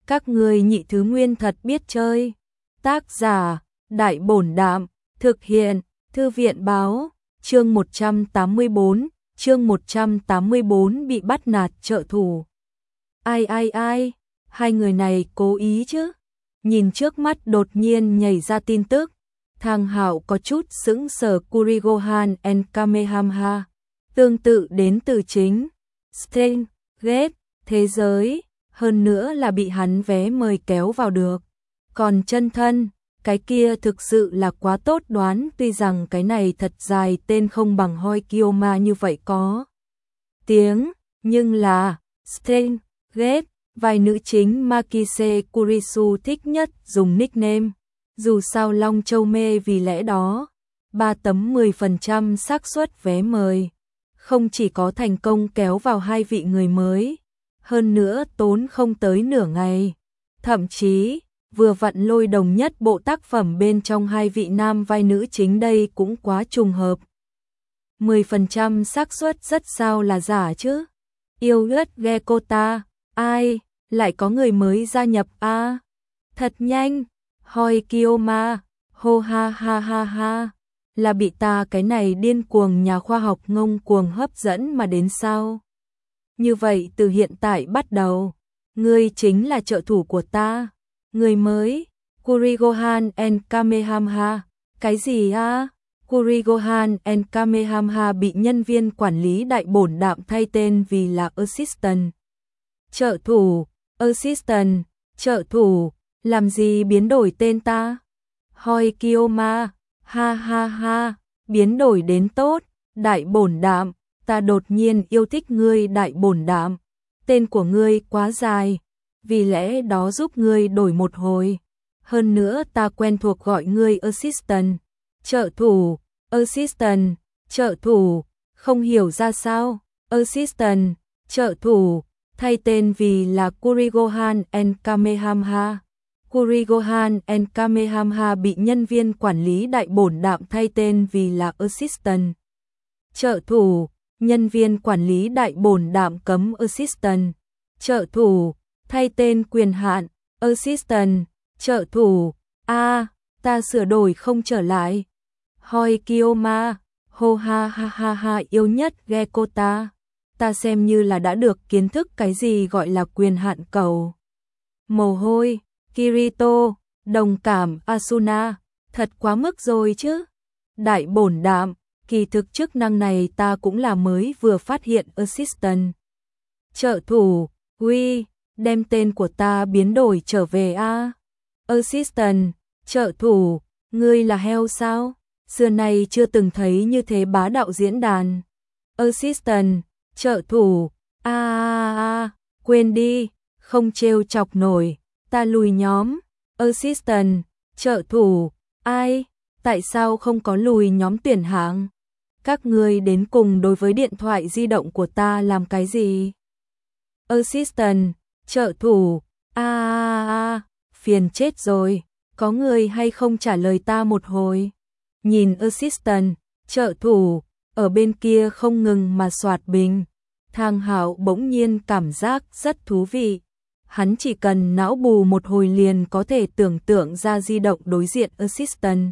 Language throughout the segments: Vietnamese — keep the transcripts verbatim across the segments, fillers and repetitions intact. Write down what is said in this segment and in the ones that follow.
Các ngươi nhị thứ nguyên thật biết chơi. Tác giả, Đại Bổn Đạm, thực hiện, Thư viện Báo, chương một trăm tám mươi bốn, chương một trăm tám mươi bốn bị bắt nạt trợ thủ. Ai ai ai, hai người này cố ý chứ? Nhìn trước mắt đột nhiên nhảy ra tin tức, Thang Hạo có chút sững sờ. Kurigohan and Kamehameha, tương tự đến từ chính Steins Gate thế giới, hơn nữa là bị hắn vé mời kéo vào được. Còn chân thân, cái kia thực sự là quá tốt đoán, tuy rằng cái này thật dài tên không bằng Hoi Kyoma như vậy có tiếng, nhưng là Steins Gate, vai nữ chính Makise Kurisu thích nhất dùng nickname. Dù sao Long Châu mê, vì lẽ đó, ba tấm mười phần trăm xác suất vé mời, không chỉ có thành công kéo vào hai vị người mới, hơn nữa tốn không tới nửa ngày. Thậm chí, vừa vặn lôi đồng nhất bộ tác phẩm bên trong hai vị nam vai nữ chính, đây cũng quá trùng hợp. mười phần trăm xác suất rất sao là giả chứ? Yêu ớt Gekota, ai, lại có người mới gia nhập a à? Thật nhanh. Hoi Kyoma, hô ha ha ha ha, là bị ta cái này điên cuồng nhà khoa học ngông cuồng hấp dẫn mà đến sao? Như vậy từ hiện tại bắt đầu, ngươi chính là trợ thủ của ta. Người mới, Kurigohan and Kamehameha, cái gì a? Kurigohan and Kamehameha bị nhân viên quản lý Đại Bổn Đạm thay tên vì là Assistant. Trợ thủ, Assistant, trợ thủ. Làm gì biến đổi tên ta? Hoi Kyoma, ha ha ha, biến đổi đến tốt. Đại Bổn Đạm, ta đột nhiên yêu thích ngươi. Đại Bổn Đạm, tên của ngươi quá dài, vì lẽ đó giúp ngươi đổi một hồi. Hơn nữa ta quen thuộc gọi ngươi Assistant, trợ thủ, Assistant, trợ thủ, không hiểu ra sao. Assistant, trợ thủ, thay tên vì là Kurigohan and Kamehameha. Kurigohan and Kamehameha bị nhân viên quản lý Đại Bổn Đạm thay tên vì là Assistant. Trợ thủ, nhân viên quản lý Đại Bổn Đạm cấm Assistant. Trợ thủ, thay tên quyền hạn, Assistant, trợ thủ, a à, ta sửa đổi không trở lại. Hoi Kyoma, hô ha ha ha ha, yêu nhất Gekota, ta xem như là đã được kiến thức cái gì gọi là quyền hạn cầu. Mồ hôi. Kirito, đồng cảm. Asuna, thật quá mức rồi chứ. Đại Bổn Đạm, kỳ thực chức năng này ta cũng là mới vừa phát hiện. Assistant, trợ thủ, uy, đem tên của ta biến đổi trở về a. À? Assistant, trợ thủ, ngươi là heo sao? Xưa nay chưa từng thấy như thế bá đạo diễn đàn. Assistant, trợ thủ, a a a, quên đi, không trêu chọc nổi. Ta lùi nhóm. Assistant, trợ thủ, ai, tại sao không có lùi nhóm tuyển hạng? Các ngươi đến cùng đối với điện thoại di động của ta làm cái gì? Assistant, trợ thủ, a a a, phiền chết rồi, có người hay không trả lời ta một hồi? Nhìn Assistant, trợ thủ, ở bên kia không ngừng mà soạt bình, Thang Hạo bỗng nhiên cảm giác rất thú vị. Hắn chỉ cần não bù một hồi liền có thể tưởng tượng ra di động đối diện Assistant.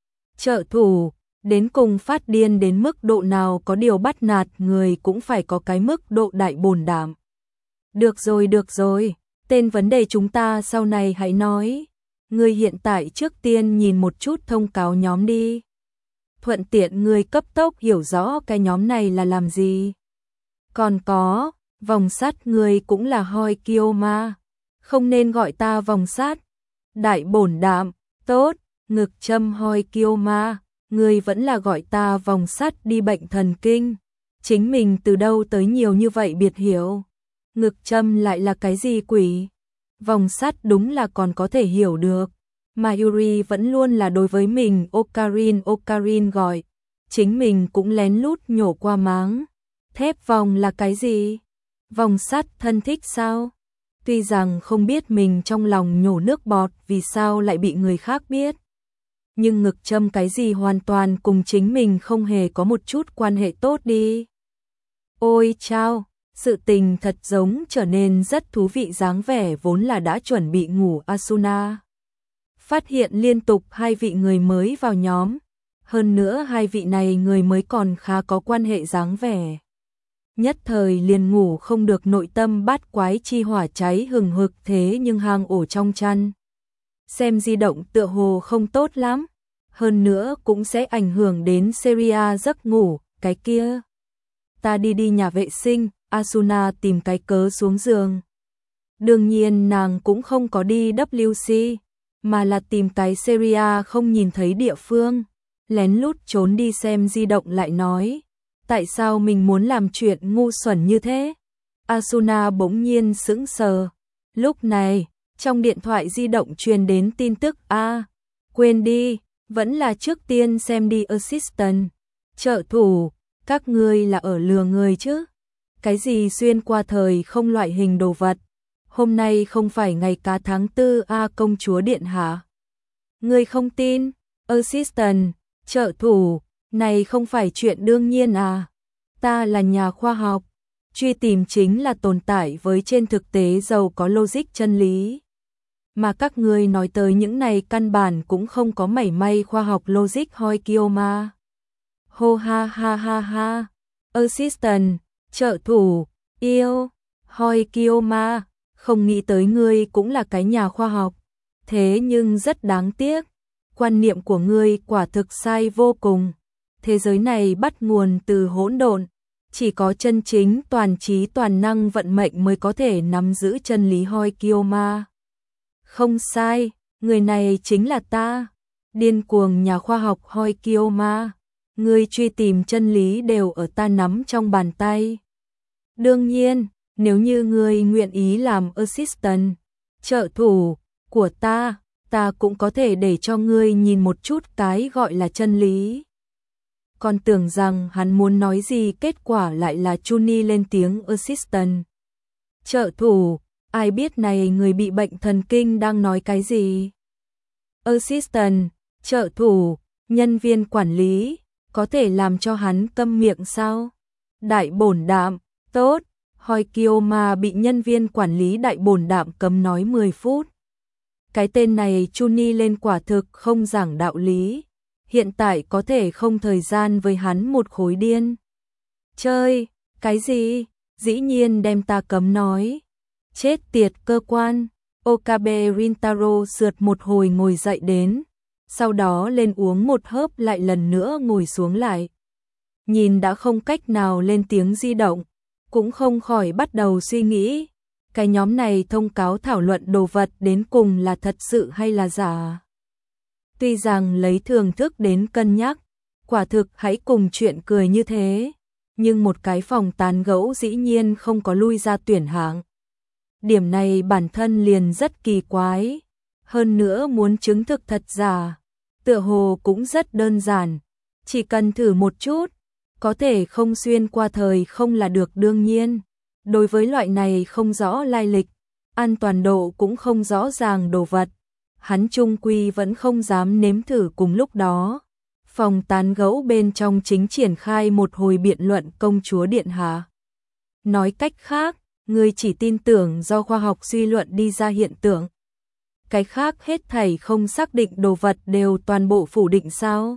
Trợ thủ, đến cùng phát điên đến mức độ nào, có điều bắt nạt người cũng phải có cái mức độ Đại Bổn Đạm. Được rồi được rồi, tên vấn đề chúng ta sau này hãy nói. Ngươi hiện tại trước tiên nhìn một chút thông cáo nhóm đi. Thuận tiện ngươi cấp tốc hiểu rõ cái nhóm này là làm gì. Còn có, vòng sắt ngươi cũng là Hoi Kyoma, không nên gọi ta vòng sắt. Đại Bổn Đạm, tốt, ngực châm Hoi Kyoma, ngươi vẫn là gọi ta vòng sắt đi. Bệnh thần kinh, chính mình từ đâu tới nhiều như vậy biệt hiểu. Ngực châm lại là cái gì quỷ? Vòng sắt đúng là còn có thể hiểu được, mà Yuri vẫn luôn là đối với mình Okarin Okarin gọi, chính mình cũng lén lút nhổ qua máng. Thép vòng là cái gì? Vòng sắt thân thích sao? Tuy rằng không biết mình trong lòng nhổ nước bọt vì sao lại bị người khác biết, nhưng ngực châm cái gì hoàn toàn cùng chính mình không hề có một chút quan hệ tốt đi. Ôi chao, Sự tình thật giống trở nên rất thú vị dáng vẻ vốn là đã chuẩn bị ngủ Asuna. Phát hiện liên tục hai vị người mới vào nhóm. Hơn nữa hai vị này người mới còn khá có quan hệ dáng vẻ. Nhất thời liền ngủ không được, nội tâm bát quái chi hỏa cháy hừng hực, thế nhưng hang ổ trong chăn. Xem di động tựa hồ không tốt lắm. Hơn nữa cũng sẽ ảnh hưởng đến Seria giấc ngủ, cái kia. Ta đi đi nhà vệ sinh, Asuna tìm cái cớ xuống giường. Đương nhiên nàng cũng không có đi W C, mà là tìm cái Seria không nhìn thấy địa phương. Lén lút trốn đi xem di động lại nói. Tại sao mình muốn làm chuyện ngu xuẩn như thế? Asuna bỗng nhiên sững sờ. Lúc này, trong điện thoại di động truyền đến tin tức a à, quên đi, vẫn là trước tiên xem đi assistant. Trợ thủ, các ngươi là ở lừa người chứ? Cái gì xuyên qua thời không loại hình đồ vật? Hôm nay không phải ngày cá tháng tư a à, công chúa điện hạ. Ngươi không tin? Assistant, trợ thủ, này không phải chuyện đương nhiên à? Ta là nhà khoa học, truy tìm chính là tồn tại với trên thực tế giàu có logic chân lý. Mà các ngươi nói tới những này căn bản cũng không có mảy may khoa học logic hoi Kiyoma. Hô ha ha ha ha, assistant, trợ thủ, yêu, hoi Kiyoma, không nghĩ tới ngươi cũng là cái nhà khoa học. Thế nhưng rất đáng tiếc, quan niệm của ngươi quả thực sai vô cùng. Thế giới này bắt nguồn từ hỗn độn, chỉ có chân chính toàn trí toàn năng vận mệnh mới có thể nắm giữ chân lý hoi Kiyoma. Không sai, người này chính là ta, điên cuồng nhà khoa học hoi Kiyoma. Ngươi truy tìm chân lý đều ở ta nắm trong bàn tay. Đương nhiên, nếu như ngươi nguyện ý làm assistant, trợ thủ của ta, ta cũng có thể để cho ngươi nhìn một chút cái gọi là chân lý. Còn tưởng rằng hắn muốn nói gì, kết quả lại là Chuni lên tiếng assistant. Trợ thủ, ai biết này người bị bệnh thần kinh đang nói cái gì? Assistant, trợ thủ, nhân viên quản lý, có thể làm cho hắn câm miệng sao? Đại bổn đạm, tốt, hoi Kiyoma bị nhân viên quản lý đại bổn đạm cấm nói mười phút. Cái tên này Chuni lên quả thực không giảng đạo lý. Hiện tại có thể không thời gian với hắn một khối điên. Chơi, cái gì? Dĩ nhiên đem ta cấm nói. Chết tiệt cơ quan. Okabe Rintaro sượt một hồi ngồi dậy đến. Sau đó lên uống một hớp lại lần nữa ngồi xuống lại. Nhìn đã không cách nào lên tiếng di động. Cũng không khỏi bắt đầu suy nghĩ. Cái nhóm này thông cáo thảo luận đồ vật đến cùng là thật sự hay là giả. Tuy rằng lấy thưởng thức đến cân nhắc, quả thực hãy cùng chuyện cười như thế, nhưng một cái phòng tán gẫu dĩ nhiên không có lui ra tuyển hạng. Điểm này bản thân liền rất kỳ quái, hơn nữa muốn chứng thực thật giả, tựa hồ cũng rất đơn giản, chỉ cần thử một chút, có thể không xuyên qua thời không là được đương nhiên. Đối với loại này không rõ lai lịch, an toàn độ cũng không rõ ràng đồ vật, hắn chung quy vẫn không dám nếm thử. Cùng lúc đó, phòng tán gẫu bên trong chính triển khai một hồi biện luận công chúa điện hạ. Nói cách khác, người chỉ tin tưởng do khoa học suy luận đi ra hiện tượng. Cái khác hết thảy không xác định đồ vật đều toàn bộ phủ định sao?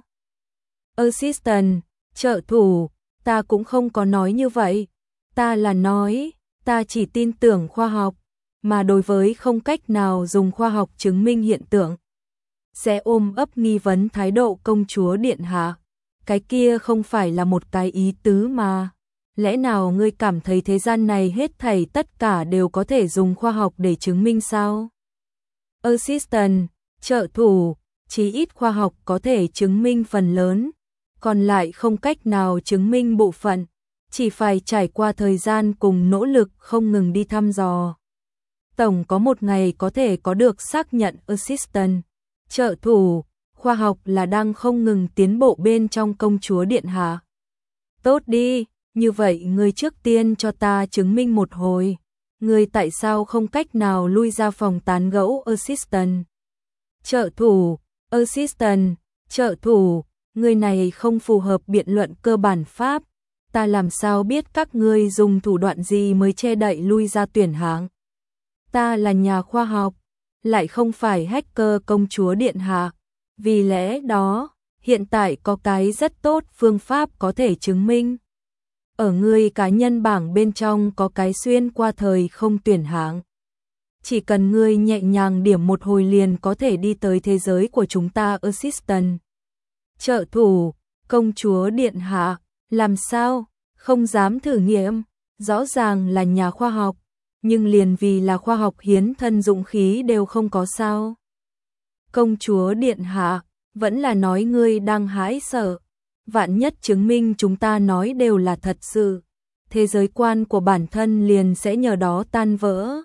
Assistant, trợ thủ, ta cũng không có nói như vậy. Ta là nói, ta chỉ tin tưởng khoa học, mà đối với không cách nào dùng khoa học chứng minh hiện tượng, sẽ ôm ấp nghi vấn thái độ công chúa điện hạ. Cái kia không phải là một cái ý tứ mà. Lẽ nào ngươi cảm thấy thế gian này hết thảy tất cả đều có thể dùng khoa học để chứng minh sao? Assistant, trợ thủ, chí ít khoa học có thể chứng minh phần lớn, còn lại không cách nào chứng minh bộ phận. Chỉ phải trải qua thời gian cùng nỗ lực không ngừng đi thăm dò. Tổng có một ngày có thể có được xác nhận assistant, trợ thủ, khoa học là đang không ngừng tiến bộ bên trong công chúa điện hạ. Tốt đi, như vậy ngươi trước tiên cho ta chứng minh một hồi. Ngươi tại sao không cách nào lui ra phòng tán gẫu assistant? Trợ thủ, assistant, trợ thủ, ngươi này không phù hợp biện luận cơ bản pháp. ta làm sao biết các ngươi dùng thủ đoạn gì mới che đậy lui ra tuyển hạng. Ta là nhà khoa học, lại không phải hacker công chúa điện hạ. Vì lẽ đó, hiện tại có cái rất tốt phương pháp có thể chứng minh. Ở ngươi cá nhân bảng bên trong có cái xuyên qua thời không tuyển hạng. Chỉ cần ngươi nhẹ nhàng điểm một hồi liền có thể đi tới thế giới của chúng ta. Assistant, trợ thủ, công chúa điện hạ, làm sao, không dám thử nghiệm, rõ ràng là nhà khoa học, nhưng liền vì là khoa học hiến thân dũng khí đều không có sao. Công chúa điện hạ, vẫn là nói ngươi đang hãi sợ, vạn nhất chứng minh chúng ta nói đều là thật sự, thế giới quan của bản thân liền sẽ nhờ đó tan vỡ.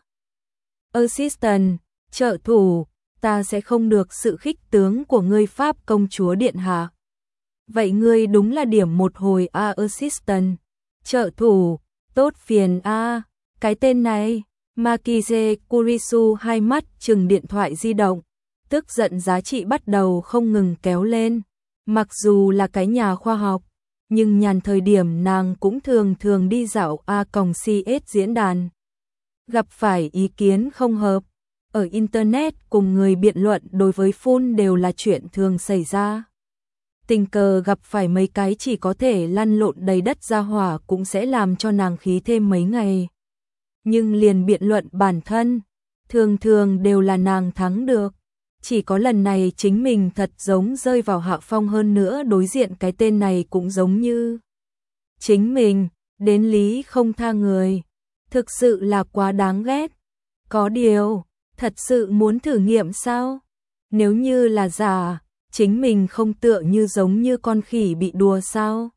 Assistant, trợ thủ, ta sẽ không được sự khích tướng của ngươi Pháp công chúa điện hạ. Vậy ngươi đúng là điểm một hồi a. À, assistant, trợ thủ, tốt phiền a. À, cái tên này. Makize Kurisu hai mắt trừng điện thoại di động, tức giận giá trị bắt đầu không ngừng kéo lên. Mặc dù là cái nhà khoa học, nhưng nhàn thời điểm nàng cũng thường thường đi dạo A còng xê ét diễn đàn. Gặp phải ý kiến không hợp, ở Internet cùng người biện luận đối với phun đều là chuyện thường xảy ra. Tình cờ gặp phải mấy cái chỉ có thể lăn lộn đầy đất ra hỏa cũng sẽ làm cho nàng khí thêm mấy ngày. Nhưng liền biện luận bản thân, thường thường đều là nàng thắng được. Chỉ có lần này chính mình thật giống rơi vào hạ phong, hơn nữa đối diện cái tên này cũng giống như chính mình, đến lý không tha người. Thực sự là quá đáng ghét. Có điều, thật sự muốn thử nghiệm sao? Nếu như là giả, chính mình không tựa như giống như con khỉ bị đùa sao?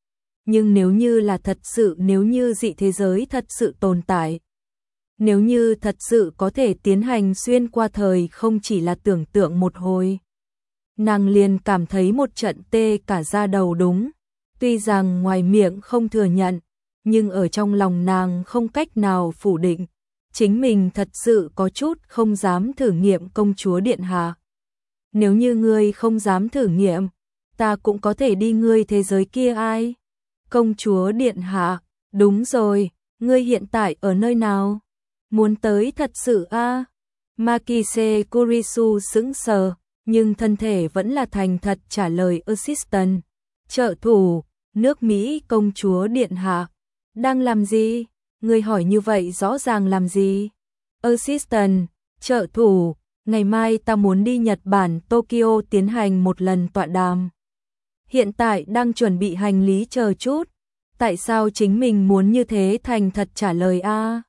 Nhưng nếu như là thật sự, nếu như dị thế giới thật sự tồn tại, nếu như thật sự có thể tiến hành xuyên qua thời không chỉ là tưởng tượng một hồi, nàng liền cảm thấy một trận tê cả da đầu đúng. Tuy rằng ngoài miệng không thừa nhận, nhưng ở trong lòng nàng không cách nào phủ định, chính mình thật sự có chút không dám thử nghiệm công chúa điện hạ. Nếu như ngươi không dám thử nghiệm, ta cũng có thể đi ngươi thế giới kia. Ai? Công chúa điện hạ, đúng rồi, ngươi hiện tại ở nơi nào? Muốn tới thật sự a? À? Makise Kurisu sững sờ, nhưng thân thể vẫn là thành thật trả lời. Assistant, trợ thủ, nước Mỹ công chúa điện hạ, đang làm gì? Ngươi hỏi như vậy rõ ràng làm gì? Assistant, trợ thủ, ngày mai ta muốn đi Nhật Bản Tokyo tiến hành một lần tọa đàm. Hiện tại đang chuẩn bị hành lý chờ chút. Tại sao chính mình muốn như thế thành thật trả lời a? À?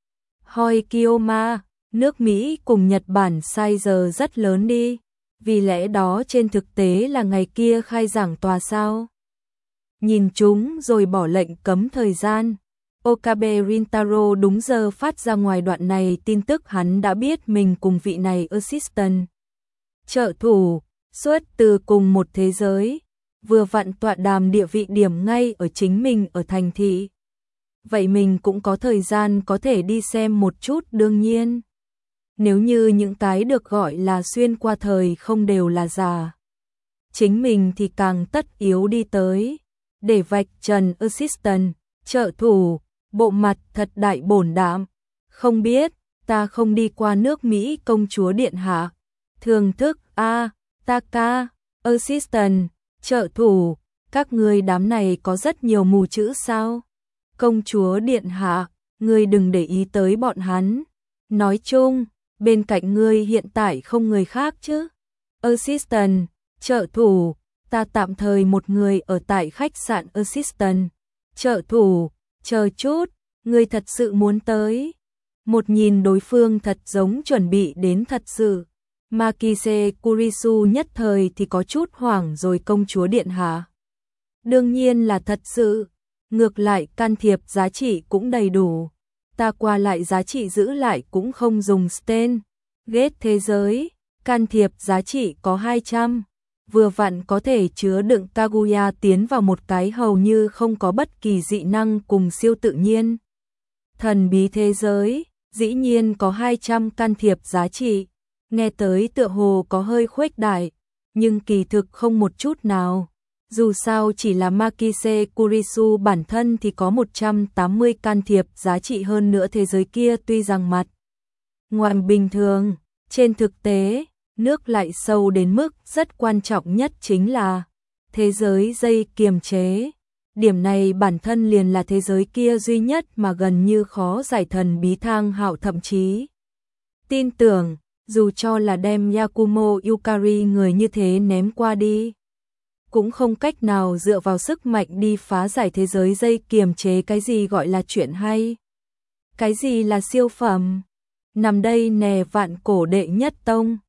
Hoi Kiyoma, nước Mỹ cùng Nhật Bản sai giờ rất lớn đi, vì lẽ đó trên thực tế là ngày kia khai giảng tòa sao? Nhìn chúng rồi bỏ lệnh cấm thời gian. Okabe Rintaro đúng giờ phát ra ngoài đoạn này tin tức, hắn đã biết mình cùng vị này assistant, trợ thủ, xuất từ cùng một thế giới, vừa vặn tọa đàm địa vị điểm ngay ở chính mình ở thành thị. Vậy mình cũng có thời gian có thể đi xem một chút. Đương nhiên, nếu như những cái được gọi là xuyên qua thời không đều là giả, chính mình thì càng tất yếu đi tới để vạch trần. Assistant, trợ thủ, bộ mặt thật đại bổn đảm. Không biết, ta không đi qua nước Mỹ công chúa điện hạ. Thưởng thức a, à, ta ca. Assistant, trợ thủ, các ngươi đám này có rất nhiều mù chữ sao? Công chúa điện hạ, ngươi đừng để ý tới bọn hắn. Nói chung, bên cạnh ngươi hiện tại không người khác chứ? Assistant, trợ thủ, ta tạm thời một người ở tại khách sạn. Assistant, trợ thủ, chờ chút, ngươi thật sự muốn tới? Một nhìn đối phương thật giống chuẩn bị đến thật sự. Makise Kurisu nhất thời thì có chút hoảng rồi. Công chúa điện hạ, đương nhiên là thật sự. Ngược lại can thiệp giá trị cũng đầy đủ. Ta qua lại giá trị giữ lại cũng không dùng stain. Ghét thế giới, can thiệp giá trị có hai trăm. Vừa vặn có thể chứa đựng Kaguya tiến vào một cái hầu như không có bất kỳ dị năng cùng siêu tự nhiên. Thần bí thế giới, dĩ nhiên có hai trăm can thiệp giá trị. Nghe tới tựa hồ có hơi khuếch đại, nhưng kỳ thực không một chút nào. Dù sao chỉ là Makise Kurisu bản thân thì có một trăm tám mươi can thiệp giá trị hơn nữa thế giới kia tuy rằng mặt ngoài bình thường, trên thực tế, nước lại sâu đến mức rất quan trọng nhất chính là thế giới dây kiềm chế. Điểm này bản thân liền là thế giới kia duy nhất mà gần như khó giải thần bí Thang Hạo thậm chí tin tưởng, dù cho là đem Yakumo Yukari người như thế ném qua đi, cũng không cách nào dựa vào sức mạnh đi phá giải thế giới dây kiềm chế. Cái gì gọi là chuyện hay? Cái gì là siêu phẩm? Nằm đây nè vạn cổ đệ nhất tông.